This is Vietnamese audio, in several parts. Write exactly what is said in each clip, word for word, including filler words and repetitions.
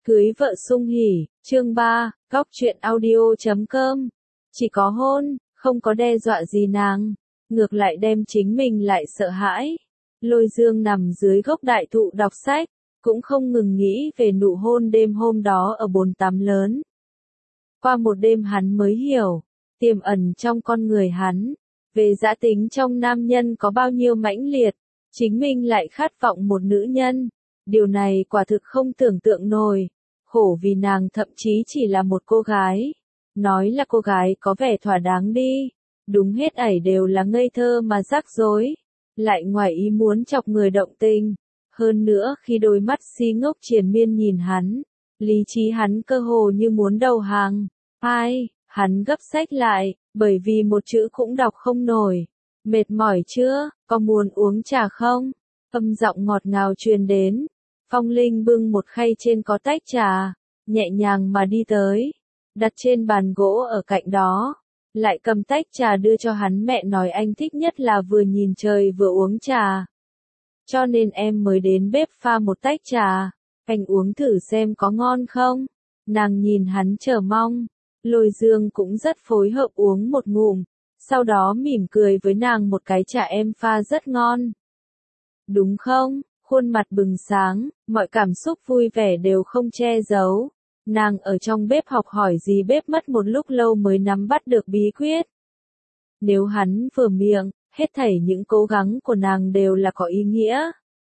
Cưới vợ sung hỉ, chương ba, góc truyện audio chấm com. Chỉ có hôn, không có đe dọa gì nàng, ngược lại đem chính mình lại sợ hãi. Lôi Dương nằm dưới gốc đại thụ đọc sách, cũng không ngừng nghĩ về nụ hôn đêm hôm đó ở bồn tắm lớn. Qua một đêm hắn mới hiểu, tiềm ẩn trong con người hắn, về dã tính trong nam nhân có bao nhiêu mãnh liệt, chính mình lại khát vọng một nữ nhân. Điều này quả thực không tưởng tượng nổi, khổ vì nàng thậm chí chỉ là một cô gái. Nói là cô gái có vẻ thỏa đáng đi, đúng hết ẩy đều là ngây thơ mà rắc rối, lại ngoài ý muốn chọc người động tình. Hơn nữa khi đôi mắt si ngốc triền miên nhìn hắn, lý trí hắn cơ hồ như muốn đầu hàng. Ai, hắn gấp sách lại, bởi vì một chữ cũng đọc không nổi. Mệt mỏi chưa, có muốn uống trà không? Âm giọng ngọt ngào truyền đến. Phong Linh bưng một khay trên có tách trà, nhẹ nhàng mà đi tới, đặt trên bàn gỗ ở cạnh đó, lại cầm tách trà đưa cho hắn. Mẹ nói anh thích nhất là vừa nhìn trời vừa uống trà, cho nên em mới đến bếp pha một tách trà, anh uống thử xem có ngon không. Nàng nhìn hắn chờ mong, Lôi Dương cũng rất phối hợp uống một ngụm, sau đó mỉm cười với nàng, một cái trà em pha rất ngon. Đúng không? Khuôn mặt bừng sáng, mọi cảm xúc vui vẻ đều không che giấu. Nàng ở trong bếp học hỏi gì bếp mất một lúc lâu mới nắm bắt được bí quyết. Nếu hắn vừa miệng, hết thảy những cố gắng của nàng đều là có ý nghĩa.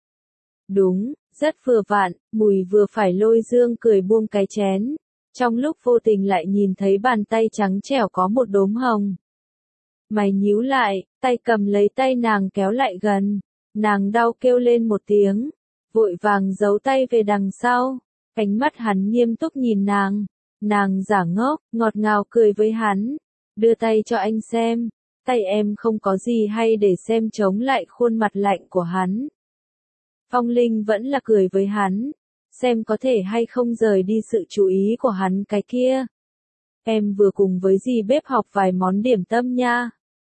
Đúng, rất vừa vặn, mùi vừa phải. Lôi Dương cười buông cái chén, trong lúc vô tình lại nhìn thấy bàn tay trắng trẻo có một đốm hồng. Mày nhíu lại, tay cầm lấy tay nàng kéo lại gần. Nàng đau kêu lên một tiếng, vội vàng giấu tay về đằng sau. Ánh mắt hắn nghiêm túc nhìn nàng, nàng giả ngốc, ngọt ngào cười với hắn, đưa tay cho anh xem, tay em không có gì hay để xem, chống lại khuôn mặt lạnh của hắn. Phong Linh vẫn là cười với hắn, xem có thể hay không rời đi sự chú ý của hắn. Cái kia, em vừa cùng với dì bếp học vài món điểm tâm nha.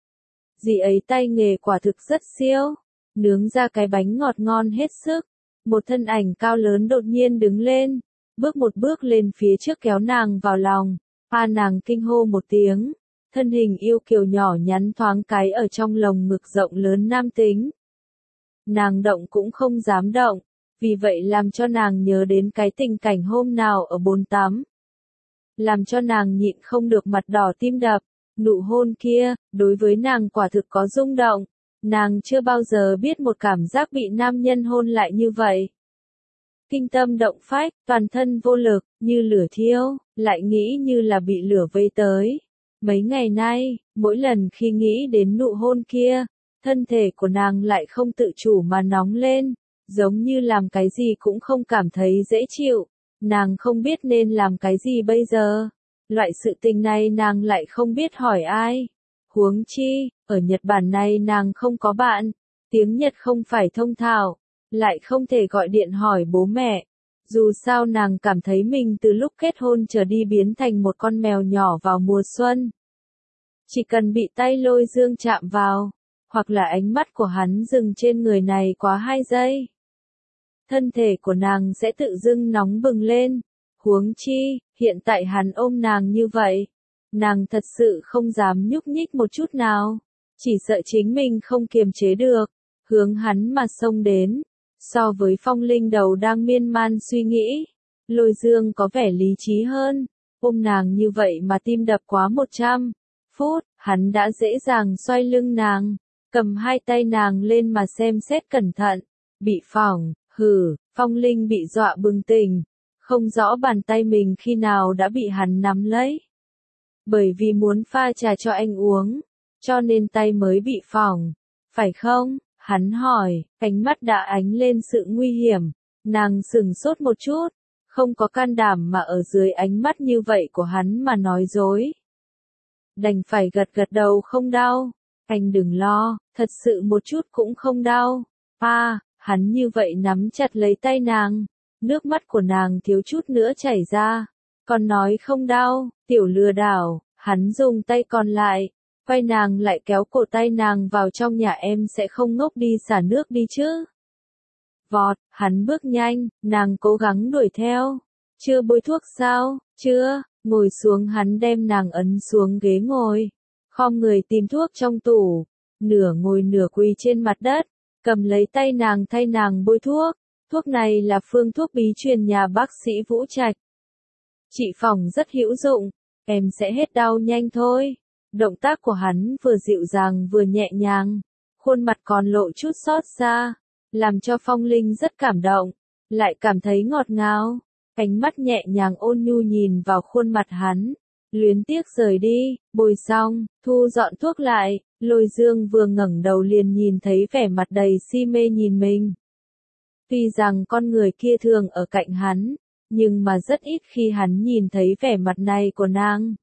Dì ấy tay nghề quả thực rất siêu, nướng ra cái bánh ngọt ngon hết sức. Một thân ảnh cao lớn đột nhiên đứng lên, bước một bước lên phía trước kéo nàng vào lòng. A nàng kinh hô một tiếng, thân hình yêu kiều nhỏ nhắn thoáng cái ở trong lồng ngực rộng lớn nam tính. Nàng động cũng không dám động, vì vậy làm cho nàng nhớ đến cái tình cảnh hôm nào ở bồn tắm. Làm cho nàng nhịn không được mặt đỏ tim đập, nụ hôn kia, đối với nàng quả thực có rung động. Nàng chưa bao giờ biết một cảm giác bị nam nhân hôn lại như vậy. Kinh tâm động phách, toàn thân vô lực, như lửa thiêu, lại nghĩ như là bị lửa vây tới. Mấy ngày nay, mỗi lần khi nghĩ đến nụ hôn kia, thân thể của nàng lại không tự chủ mà nóng lên, giống như làm cái gì cũng không cảm thấy dễ chịu. Nàng không biết nên làm cái gì bây giờ. Loại sự tình này nàng lại không biết hỏi ai. Huống chi, ở Nhật Bản này nàng không có bạn, tiếng Nhật không phải thông thạo, lại không thể gọi điện hỏi bố mẹ. Dù sao nàng cảm thấy mình từ lúc kết hôn trở đi biến thành một con mèo nhỏ vào mùa xuân. Chỉ cần bị tay Lôi Dương chạm vào, hoặc là ánh mắt của hắn dừng trên người này quá hai giây, thân thể của nàng sẽ tự dưng nóng bừng lên. Huống chi, hiện tại hắn ôm nàng như vậy, nàng thật sự không dám nhúc nhích một chút nào, chỉ sợ chính mình không kiềm chế được, hướng hắn mà xông đến. So với Phong Linh đầu đang miên man suy nghĩ, Lôi Dương có vẻ lý trí hơn, ôm nàng như vậy mà tim đập quá một trăm phút, hắn đã dễ dàng xoay lưng nàng, cầm hai tay nàng lên mà xem xét cẩn thận. Bị phỏng, hừ, Phong Linh bị dọa bừng tỉnh, không rõ bàn tay mình khi nào đã bị hắn nắm lấy. Bởi vì muốn pha trà cho anh uống, cho nên tay mới bị phỏng, phải không? Hắn hỏi, ánh mắt đã ánh lên sự nguy hiểm. Nàng sững sốt một chút, không có can đảm mà ở dưới ánh mắt như vậy của hắn mà nói dối. Đành phải gật gật đầu, không đau. Anh đừng lo, thật sự một chút cũng không đau. À, hắn như vậy nắm chặt lấy tay nàng, nước mắt của nàng thiếu chút nữa chảy ra. Còn nói không đau, tiểu lừa đảo. Hắn dùng tay còn lại, quay nàng lại kéo cổ tay nàng vào trong nhà. Em sẽ không ngốc đi xả nước đi chứ. Vọt, hắn bước nhanh, nàng cố gắng đuổi theo. chưa bôi thuốc sao, chưa, ngồi xuống hắn đem nàng ấn xuống ghế ngồi, khom người tìm thuốc trong tủ, nửa ngồi nửa quỳ trên mặt đất, cầm lấy tay nàng thay nàng bôi thuốc, thuốc này là phương thuốc bí truyền nhà bác sĩ Vũ Trạch. Trị phòng rất hữu dụng, em sẽ hết đau nhanh thôi. Động tác của hắn vừa dịu dàng vừa nhẹ nhàng, khuôn mặt còn lộ chút xót xa, làm cho Phong Linh rất cảm động, lại cảm thấy ngọt ngào, ánh mắt nhẹ nhàng ôn nhu nhìn vào khuôn mặt hắn, luyến tiếc rời đi, bôi xong, thu dọn thuốc lại, Lôi Dương vừa ngẩng đầu liền nhìn thấy vẻ mặt đầy si mê nhìn mình. Tuy rằng con người kia thường ở cạnh hắn, nhưng mà rất ít khi hắn nhìn thấy vẻ mặt này của nàng.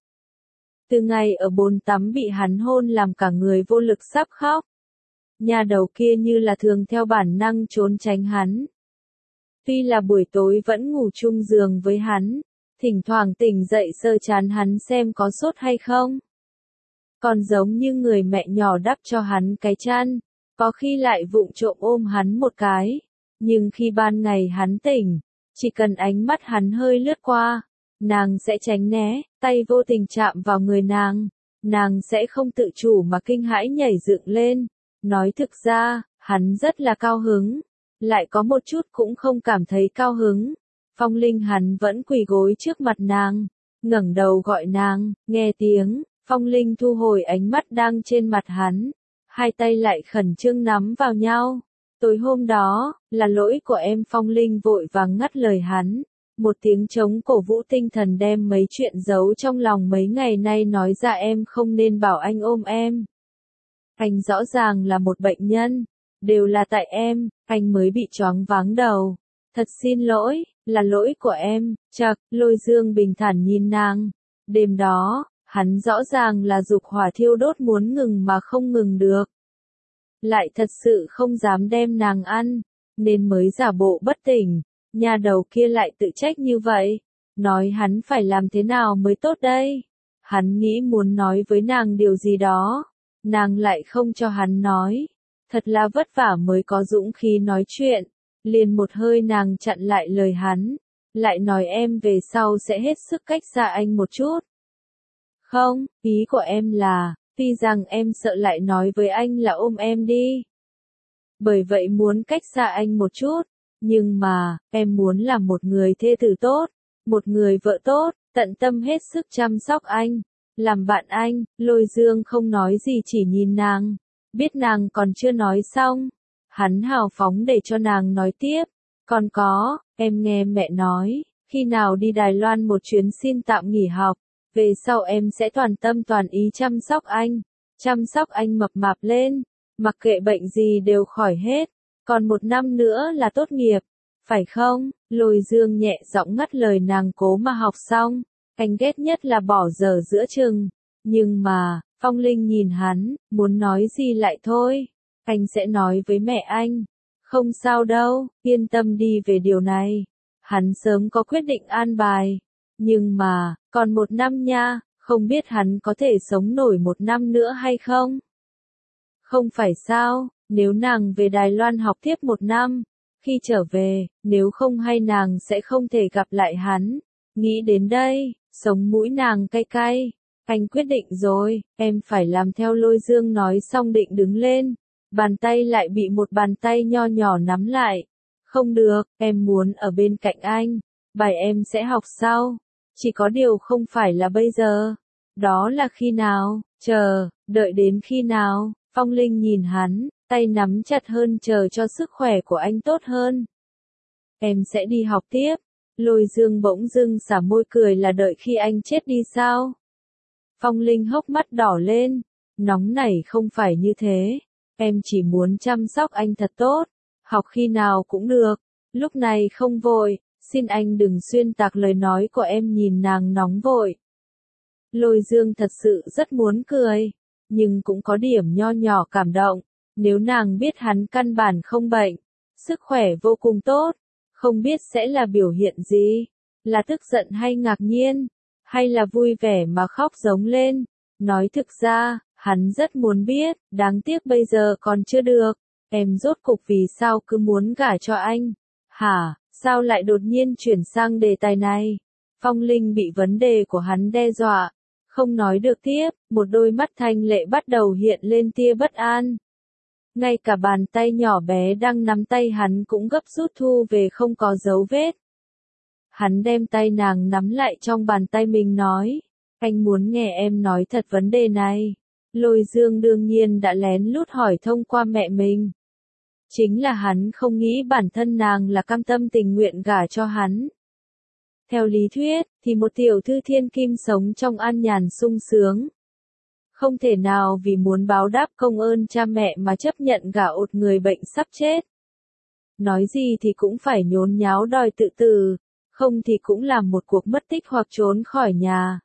Từ ngày ở bồn tắm bị hắn hôn làm cả người vô lực sắp khóc. Nhà đầu kia như là thường theo bản năng trốn tránh hắn. Tuy là buổi tối vẫn ngủ chung giường với hắn, thỉnh thoảng tỉnh dậy sơ chán hắn xem có sốt hay không. Còn giống như người mẹ nhỏ đắp cho hắn cái chăn, có khi lại vụng trộm ôm hắn một cái. Nhưng khi ban ngày hắn tỉnh, chỉ cần ánh mắt hắn hơi lướt qua, nàng sẽ tránh né, tay vô tình chạm vào người nàng, nàng sẽ không tự chủ mà kinh hãi nhảy dựng lên. Nói thực ra, hắn rất là cao hứng, lại có một chút cũng không cảm thấy cao hứng. Phong Linh hắn vẫn quỳ gối trước mặt nàng, ngẩng đầu gọi nàng, nghe tiếng, Phong Linh thu hồi ánh mắt đang trên mặt hắn, hai tay lại khẩn trương nắm vào nhau. Tối hôm đó, là lỗi của em. Phong Linh vội vàng ngắt lời hắn, một tiếng trống cổ vũ tinh thần đem mấy chuyện giấu trong lòng mấy ngày nay nói ra. Em không nên bảo anh ôm em. Anh rõ ràng là một bệnh nhân, đều là tại em, anh mới bị choáng váng đầu. Thật xin lỗi, là lỗi của em. Chậc, Lôi Dương bình thản nhìn nàng. Đêm đó, hắn rõ ràng là dục hỏa thiêu đốt muốn ngừng mà không ngừng được. Lại thật sự không dám đem nàng ăn, nên mới giả bộ bất tỉnh. Nhà đầu kia lại tự trách như vậy, nói hắn phải làm thế nào mới tốt đây. Hắn nghĩ muốn nói với nàng điều gì đó, nàng lại không cho hắn nói. Thật là vất vả mới có dũng khí nói chuyện, liền một hơi nàng chặn lại lời hắn, lại nói em về sau sẽ hết sức cách xa anh một chút. Không, ý của em là, tuy rằng em sợ lại nói với anh là ôm em đi. Bởi vậy muốn cách xa anh một chút, nhưng mà, em muốn là một người thê tử tốt, một người vợ tốt, tận tâm hết sức chăm sóc anh, làm bạn anh. Lôi Dương không nói gì chỉ nhìn nàng, biết nàng còn chưa nói xong. Hắn hào phóng để cho nàng nói tiếp, còn có, em nghe mẹ nói, khi nào đi Đài Loan một chuyến xin tạm nghỉ học, về sau em sẽ toàn tâm toàn ý chăm sóc anh, chăm sóc anh mập mạp lên, mặc kệ bệnh gì đều khỏi hết, còn một năm nữa là tốt nghiệp, phải không? Lôi Dương nhẹ giọng ngắt lời nàng cố mà học xong, anh ghét nhất là bỏ dở giữa chừng, nhưng mà, Phong Linh nhìn hắn, muốn nói gì lại thôi, anh sẽ nói với mẹ anh, không sao đâu, yên tâm đi về điều này. Hắn sớm có quyết định an bài, nhưng mà, còn một năm nha, không biết hắn có thể sống nổi một năm nữa hay không? Không phải sao, nếu nàng về Đài Loan học tiếp một năm, khi trở về, nếu không hay nàng sẽ không thể gặp lại hắn. Nghĩ đến đây, sống mũi nàng cay cay. Anh quyết định rồi, em phải làm theo. Lôi Dương nói xong định đứng lên, bàn tay lại bị một bàn tay nho nhỏ nắm lại. Không được, em muốn ở bên cạnh anh, bài em sẽ học sau. Chỉ có điều không phải là bây giờ. Đó là khi nào? Chờ, đợi đến khi nào? Phong Linh nhìn hắn, tay nắm chặt hơn, chờ cho sức khỏe của anh tốt hơn. Em sẽ đi học tiếp. Lôi Dương bỗng dưng xả môi cười, là đợi khi anh chết đi sao? Phong Linh hốc mắt đỏ lên, nóng nảy. Không phải như thế, em chỉ muốn chăm sóc anh thật tốt, học khi nào cũng được, lúc này không vội, xin anh đừng xuyên tạc lời nói của em. Nhìn nàng nóng vội, Lôi Dương thật sự rất muốn cười, nhưng cũng có điểm nho nhỏ cảm động, nếu nàng biết hắn căn bản không bệnh, sức khỏe vô cùng tốt, không biết sẽ là biểu hiện gì, là tức giận hay ngạc nhiên, hay là vui vẻ mà khóc giống lên. Nói thực ra, hắn rất muốn biết, đáng tiếc bây giờ còn chưa được. Em rốt cục vì sao cứ muốn gả cho anh? Hả, Sao lại đột nhiên chuyển sang đề tài này? Phong Linh bị vấn đề của hắn đe dọa, không nói được tiếp, một đôi mắt thanh lệ bắt đầu hiện lên tia bất an. Ngay cả bàn tay nhỏ bé đang nắm tay hắn cũng gấp rút thu về không có dấu vết. Hắn đem tay nàng nắm lại trong bàn tay mình nói, anh muốn nghe em nói thật vấn đề này. Lôi Dương đương nhiên đã lén lút hỏi thông qua mẹ mình. Chính là hắn không nghĩ bản thân nàng là cam tâm tình nguyện gả cho hắn. Theo lý thuyết, thì một tiểu thư thiên kim sống trong an nhàn sung sướng. Không thể nào vì muốn báo đáp công ơn cha mẹ mà chấp nhận gả ột người bệnh sắp chết. Nói gì thì cũng phải nhốn nháo đòi tự tử, không thì cũng làm một cuộc mất tích hoặc trốn khỏi nhà.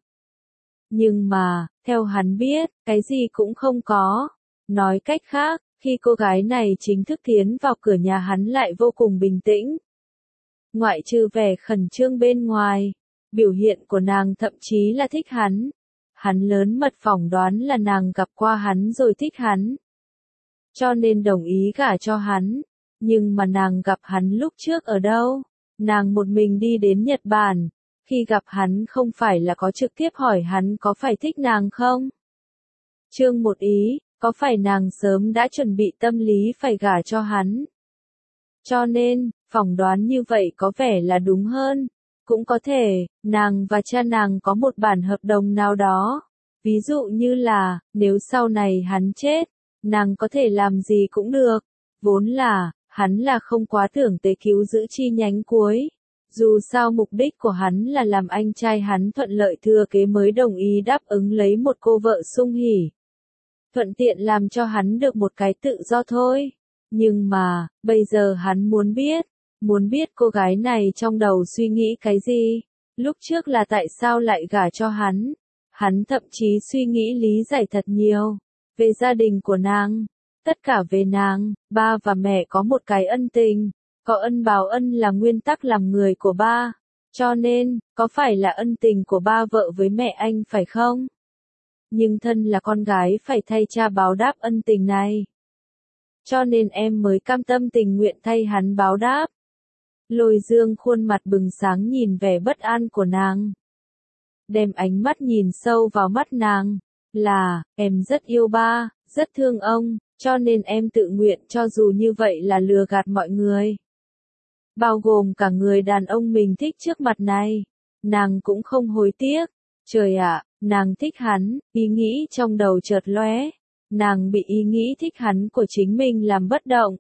Nhưng mà, theo hắn biết, cái gì cũng không có. Nói cách khác, khi cô gái này chính thức tiến vào cửa nhà hắn lại vô cùng bình tĩnh. Ngoại trừ vẻ khẩn trương bên ngoài, biểu hiện của nàng thậm chí là thích hắn. Hắn lớn mật phỏng đoán là nàng gặp qua hắn rồi thích hắn. Cho nên đồng ý gả cho hắn. Nhưng mà nàng gặp hắn lúc trước ở đâu? Nàng một mình đi đến Nhật Bản. Khi gặp hắn không phải là có trực tiếp hỏi hắn có phải thích nàng không? Chương một ý, có phải nàng sớm đã chuẩn bị tâm lý phải gả cho hắn? Cho nên, phỏng đoán như vậy có vẻ là đúng hơn. Cũng có thể, nàng và cha nàng có một bản hợp đồng nào đó. Ví dụ như là, nếu sau này hắn chết, nàng có thể làm gì cũng được. Vốn là, hắn là không quá tưởng tới cứu giữ chi nhánh cuối. Dù sao mục đích của hắn là làm anh trai hắn thuận lợi thừa kế mới đồng ý đáp ứng lấy một cô vợ sung hỉ. Thuận tiện làm cho hắn được một cái tự do thôi. Nhưng mà, bây giờ hắn muốn biết, muốn biết cô gái này trong đầu suy nghĩ cái gì. Lúc trước là tại sao lại gả cho hắn. Hắn thậm chí suy nghĩ lý giải thật nhiều. Về gia đình của nàng. Tất cả về nàng, ba và mẹ có một cái ân tình. Có ân báo ân là nguyên tắc làm người của ba. Cho nên, có phải là ân tình của ba vợ với mẹ anh phải không? Nhưng thân là con gái phải thay cha báo đáp ân tình này. Cho nên em mới cam tâm tình nguyện thay hắn báo đáp. Lôi Dương khuôn mặt bừng sáng nhìn vẻ bất an của nàng. Đem ánh mắt nhìn sâu vào mắt nàng. Là, em rất yêu ba, rất thương ông, cho nên em tự nguyện cho dù như vậy là lừa gạt mọi người. Bao gồm cả người đàn ông mình thích trước mặt này. Nàng cũng không hối tiếc. Trời ạ, nàng thích hắn, ý nghĩ trong đầu chợt lóe. Nàng bị ý nghĩ thích hắn của chính mình làm bất động.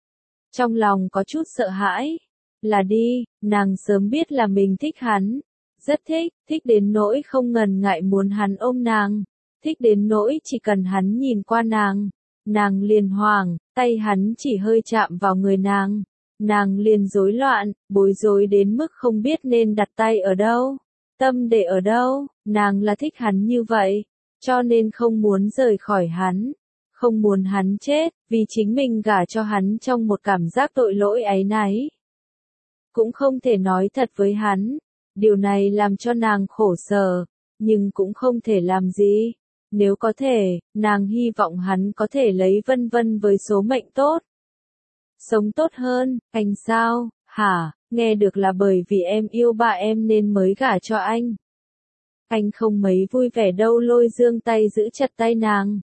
Trong lòng có chút sợ hãi. Là đi, nàng sớm biết là mình thích hắn. Rất thích, thích đến nỗi không ngần ngại muốn hắn ôm nàng. Thích đến nỗi chỉ cần hắn nhìn qua nàng. Nàng liền hoảng, tay hắn chỉ hơi chạm vào người nàng. Nàng liền rối loạn, bối rối đến mức không biết nên đặt tay ở đâu. Tâm để ở đâu, nàng là thích hắn như vậy. Cho nên không muốn rời khỏi hắn. Không muốn hắn chết, vì chính mình gả cho hắn trong một cảm giác tội lỗi áy náy. Cũng không thể nói thật với hắn. Điều này làm cho nàng khổ sở, nhưng cũng không thể làm gì. Nếu có thể, nàng hy vọng hắn có thể lấy Vân Vân với số mệnh tốt. Sống tốt hơn, anh sao, hả, nghe được là bởi vì em yêu ba em nên mới gả cho anh. Anh không mấy vui vẻ đâu. Lôi Dương tay giữ chặt tay nàng.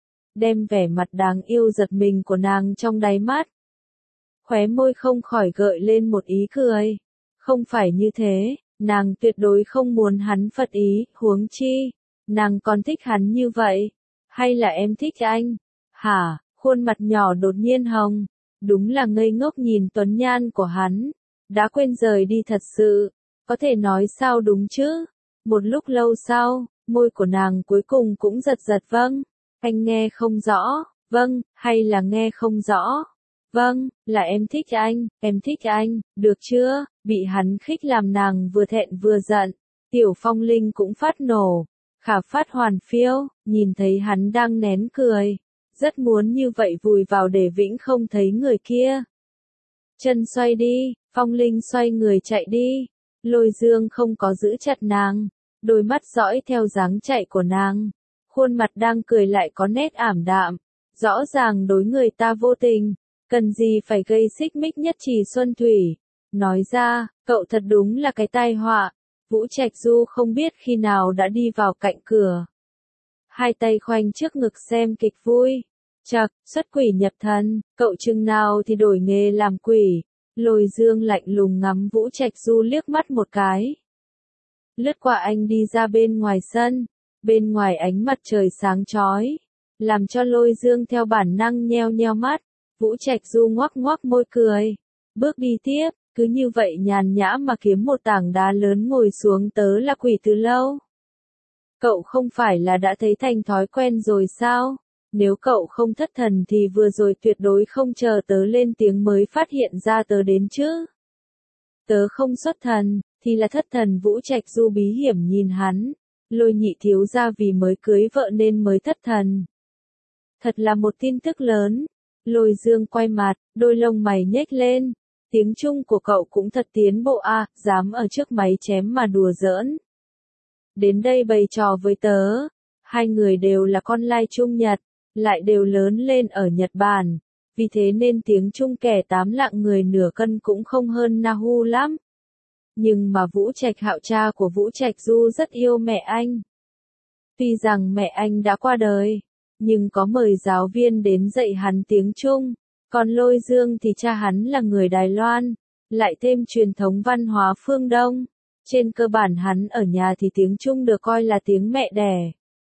Đem vẻ mặt đáng yêu giật mình của nàng trong đáy mắt. Khóe môi không khỏi gợi lên một ý cười. Không phải như thế, nàng tuyệt đối không muốn hắn phật ý, huống chi. Nàng còn thích hắn như vậy. Hay là em thích anh? Hả, khuôn mặt nhỏ đột nhiên hồng. Đúng là ngây ngốc nhìn tuấn nhan của hắn. Đã quên rời đi thật sự. Có thể nói sao đúng chứ? Một lúc lâu sau, môi của nàng cuối cùng cũng giật giật vâng. Anh nghe không rõ, vâng, hay là nghe không rõ? Vâng, là em thích anh, em thích anh, được chưa? Bị hắn khích làm nàng vừa thẹn vừa giận. Tiểu Phong Linh cũng phát nổ. Khả Phát hoàn phiêu, nhìn thấy hắn đang nén cười. Rất muốn như vậy vùi vào để vĩnh không thấy người kia. Chân xoay đi, Phong Linh xoay người chạy đi. Lôi Dương không có giữ chặt nàng. Đôi mắt dõi theo dáng chạy của nàng. Khuôn mặt đang cười lại có nét ảm đạm. Rõ ràng đối người ta vô tình. Cần gì phải gây xích mích nhất trì xuân thủy. nói ra, cậu thật đúng là cái tai họa. Vũ Trạch Du không biết khi nào đã đi vào cạnh cửa. Hai tay khoanh trước ngực xem kịch vui. Chậc, xuất quỷ nhập thần, cậu chừng nào thì đổi nghề làm quỷ. Lôi Dương lạnh lùng ngắm Vũ Trạch Du liếc mắt một cái. Lướt qua anh đi ra bên ngoài sân. Bên ngoài ánh mặt trời sáng chói, làm cho Lôi Dương theo bản năng nheo nheo mắt. Vũ Trạch Du ngoắc ngoắc môi cười. Bước đi tiếp, cứ như vậy nhàn nhã mà kiếm một tảng đá lớn ngồi xuống, tớ là quỷ từ lâu. Cậu không phải là đã thấy thành thói quen rồi sao? Nếu cậu không thất thần thì vừa rồi tuyệt đối không chờ tớ lên tiếng mới phát hiện ra tớ đến chứ. Tớ không xuất thần, thì là thất thần. Vũ Trạch Du bí hiểm nhìn hắn. Lôi nhị thiếu gia vì mới cưới vợ nên mới thất thần. Thật là một tin tức lớn. Lôi Dương quay mặt, đôi lông mày nhếch lên. Tiếng Trung của cậu cũng thật tiến bộ à, dám ở trước máy chém mà đùa giỡn. Đến đây bày trò với tớ. Hai người đều là con lai Trung Nhật, lại đều lớn lên ở Nhật Bản. Vì thế nên tiếng Trung kẻ tám lạng người nửa cân cũng không hơn Nahu lắm. Nhưng mà Vũ Trạch Hạo, cha của Vũ Trạch Du rất yêu mẹ anh. Tuy rằng mẹ anh đã qua đời, nhưng có mời giáo viên đến dạy hắn tiếng Trung. Còn Lôi Dương thì cha hắn là người Đài Loan, lại thêm truyền thống văn hóa phương Đông. Trên cơ bản hắn ở nhà thì tiếng Trung được coi là tiếng mẹ đẻ.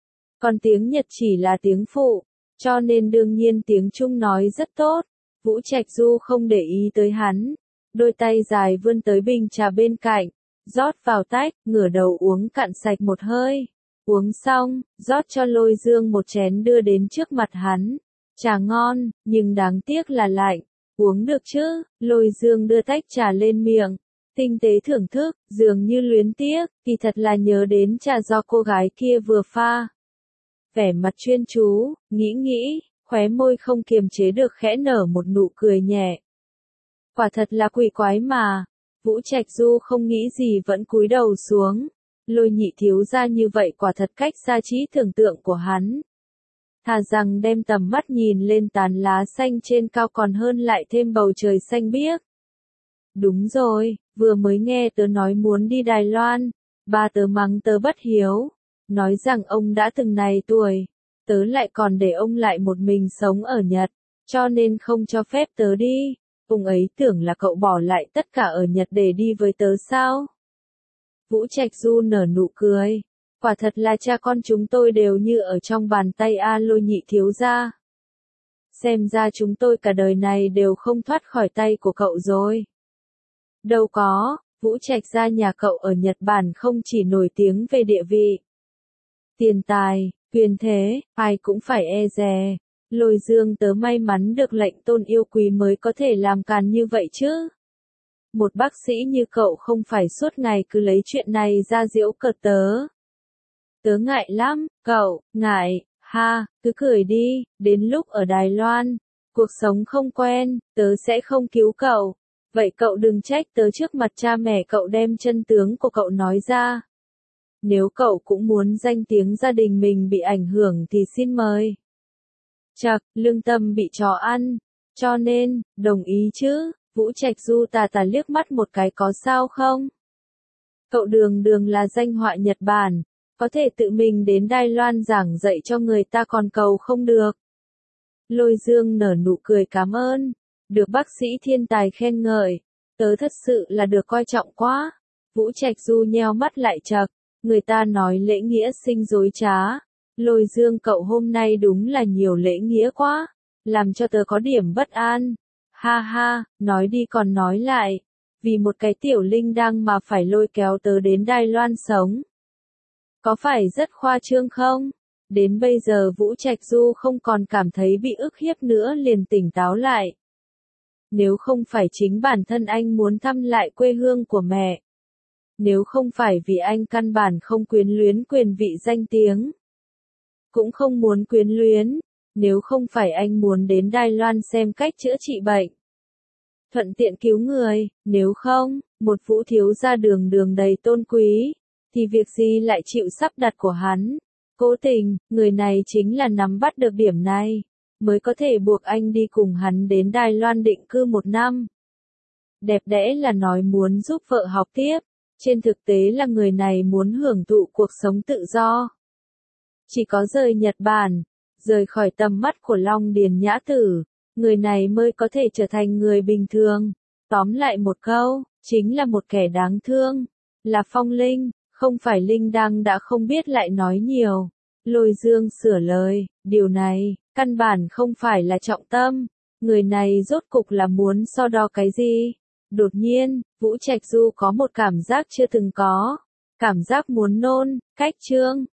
Còn tiếng Nhật chỉ là tiếng phụ, cho nên đương nhiên tiếng Trung nói rất tốt. Vũ Trạch Du không để ý tới hắn. Đôi tay dài vươn tới bình trà bên cạnh, rót vào tách, ngửa đầu uống cạn sạch một hơi. Uống xong, rót cho Lôi Dương một chén đưa đến trước mặt hắn. Trà ngon, nhưng đáng tiếc là lạnh. Uống được chứ? Lôi Dương đưa tách trà lên miệng, tinh tế thưởng thức, dường như luyến tiếc, thì thật là nhớ đến trà do cô gái kia vừa pha. Vẻ mặt chuyên chú, nghĩ nghĩ, khóe môi không kiềm chế được khẽ nở một nụ cười nhẹ. Quả thật là quỷ quái mà. Vũ Trạch Du không nghĩ gì vẫn cúi đầu xuống. Lôi nhị thiếu gia như vậy quả thật cách xa trí tưởng tượng của hắn. Thà rằng đem tầm mắt nhìn lên tán lá xanh trên cao còn hơn lại thêm bầu trời xanh biếc. Đúng rồi, vừa mới nghe tớ nói muốn đi Đài Loan, ba tớ mắng tớ bất hiếu, nói rằng ông đã từng này tuổi, tớ lại còn để ông lại một mình sống ở Nhật, cho nên không cho phép tớ đi. Ông ấy tưởng là cậu bỏ lại tất cả ở Nhật để đi với tớ sao? Vũ Trạch Du nở nụ cười. Quả thật là cha con chúng tôi đều như ở trong bàn tay a. Lôi nhị thiếu gia. Xem ra chúng tôi cả đời này đều không thoát khỏi tay của cậu rồi. Đâu có, Vũ Trạch gia nhà cậu ở Nhật Bản không chỉ nổi tiếng về địa vị, tiền tài, quyền thế, ai cũng phải e dè. Lôi Dương tớ may mắn được lệnh tôn yêu quý mới có thể làm càn như vậy chứ. Một bác sĩ như cậu không phải suốt ngày cứ lấy chuyện này ra giễu cợt tớ. Tớ ngại lắm, cậu, ngại, ha, cứ cười đi, đến lúc ở Đài Loan, cuộc sống không quen, tớ sẽ không cứu cậu. Vậy cậu đừng trách tớ trước mặt cha mẹ cậu đem chân tướng của cậu nói ra. Nếu cậu cũng muốn danh tiếng gia đình mình bị ảnh hưởng thì xin mời. Chậc, lương tâm bị chó ăn, cho nên, đồng ý chứ? Vũ Trạch Du tà tà liếc mắt một cái có sao không? Cậu đường đường là danh họa Nhật Bản, có thể tự mình đến Đài Loan giảng dạy cho người ta còn cầu không được. Lôi Dương nở nụ cười cảm ơn, được bác sĩ thiên tài khen ngợi, tớ thật sự là được coi trọng quá. Vũ Trạch Du nheo mắt lại chậc, người ta nói lễ nghĩa sinh dối trá. Lôi Dương cậu hôm nay đúng là nhiều lễ nghĩa quá, làm cho tớ có điểm bất an. Ha ha, nói đi còn nói lại, vì một cái tiểu linh đăng mà phải lôi kéo tớ đến Đài Loan sống. Có phải rất khoa trương không? Đến bây giờ Vũ Trạch Du không còn cảm thấy bị ức hiếp nữa, liền tỉnh táo lại. Nếu không phải chính bản thân anh muốn thăm lại quê hương của mẹ, nếu không phải vì anh căn bản không quyến luyến quyền vị danh tiếng, cũng không muốn quyến luyến, nếu không phải anh muốn đến Đài Loan xem cách chữa trị bệnh, thuận tiện cứu người, nếu không, một Vũ thiếu gia đường đường đầy tôn quý, thì việc gì lại chịu sắp đặt của hắn. Cố tình, người này chính là nắm bắt được điểm này, mới có thể buộc anh đi cùng hắn đến Đài Loan định cư một năm. Đẹp đẽ là nói muốn giúp vợ học tiếp, trên thực tế là người này muốn hưởng thụ cuộc sống tự do. Chỉ có rời Nhật Bản, rời khỏi tầm mắt của Long Điền Nhã Tử, người này mới có thể trở thành người bình thường. Tóm lại một câu, chính là một kẻ đáng thương, là Phong Linh, không phải Linh Đăng đã không biết lại nói nhiều. Lôi Dương sửa lời, điều này, căn bản không phải là trọng tâm, người này rốt cục là muốn so đo cái gì? Đột nhiên, Vũ Trạch Du có một cảm giác chưa từng có, cảm giác muốn nôn, cách chương.